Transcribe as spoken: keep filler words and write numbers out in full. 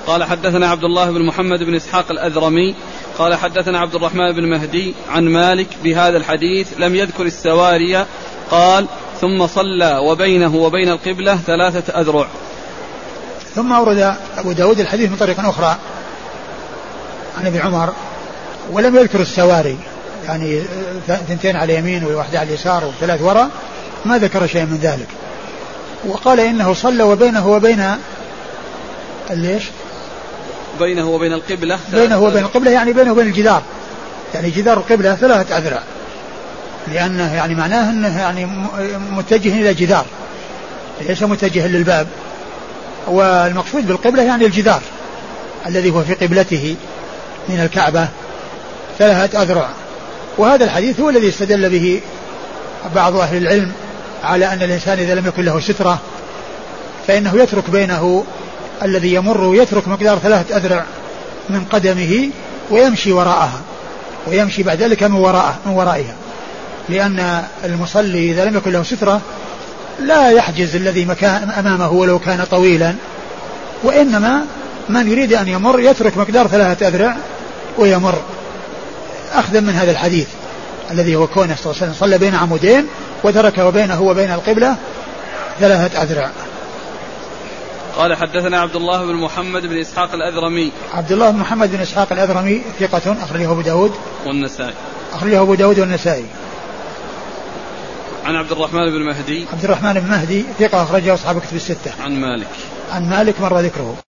قال حدثنا عبد الله بن محمد بن إسحاق الأذرمي قال حدثنا عبد الرحمن بن مهدي عن مالك بهذا الحديث لم يذكر السواري. قال ثم صلى وبينه وبين القبلة ثلاثة أذرع. ثم أورد أبو داود الحديث من طريق أخرى عن ابن عمر ولم يذكر السواري، يعني ثنتين على اليمين وواحدة على اليسار وثلاث وراء، ما ذكر شيء من ذلك. وقال إنه صلى وبينه وبين ليش بينه وبين القبلة بينه وبين القبلة يعني بينه وبين الجدار، يعني جدار القبلة ثلاثة أذرع، لأنه يعني معناه أنه يعني متجه إلى جدار ليس متجه للباب، والمقصود بالقبلة يعني الجدار الذي هو في قبلته من الكعبة ثلاثة أذرع. وهذا الحديث هو الذي استدل به بعض أهل العلم على أن الإنسان إذا لم يكن له سترة فإنه يترك بينه الذي يمر يترك مقدار ثلاثة أذرع من قدمه ويمشي وراءها ويمشي بعد ذلك من وراءه من ورائها، لأن المصلي إذا لم يكن له سترة لا يحجز الذي مكان أمامه ولو كان طويلا، وإنما من يريد أن يمر يترك مقدار ثلاثة أذرع ويمر، أخذا من هذا الحديث الذي هو كونه صلى الله عليه وسلم صلى بين عمودين وترك وبينه وبين القبلة ثلاثة أذرع. قال حدثنا عبد الله بن محمد بن إسحاق الأذرمي. عبد الله بن محمد بن إسحاق الأذرمي ثقة أخرجه أبو داود والنسائي. أخرجه أبو داود والنسائي. عن عبد الرحمن بن مهدي. عبد الرحمن بن مهدي ثقة أخرجه أصحاب كتب الستة. عن مالك. عن مالك مر ذكره.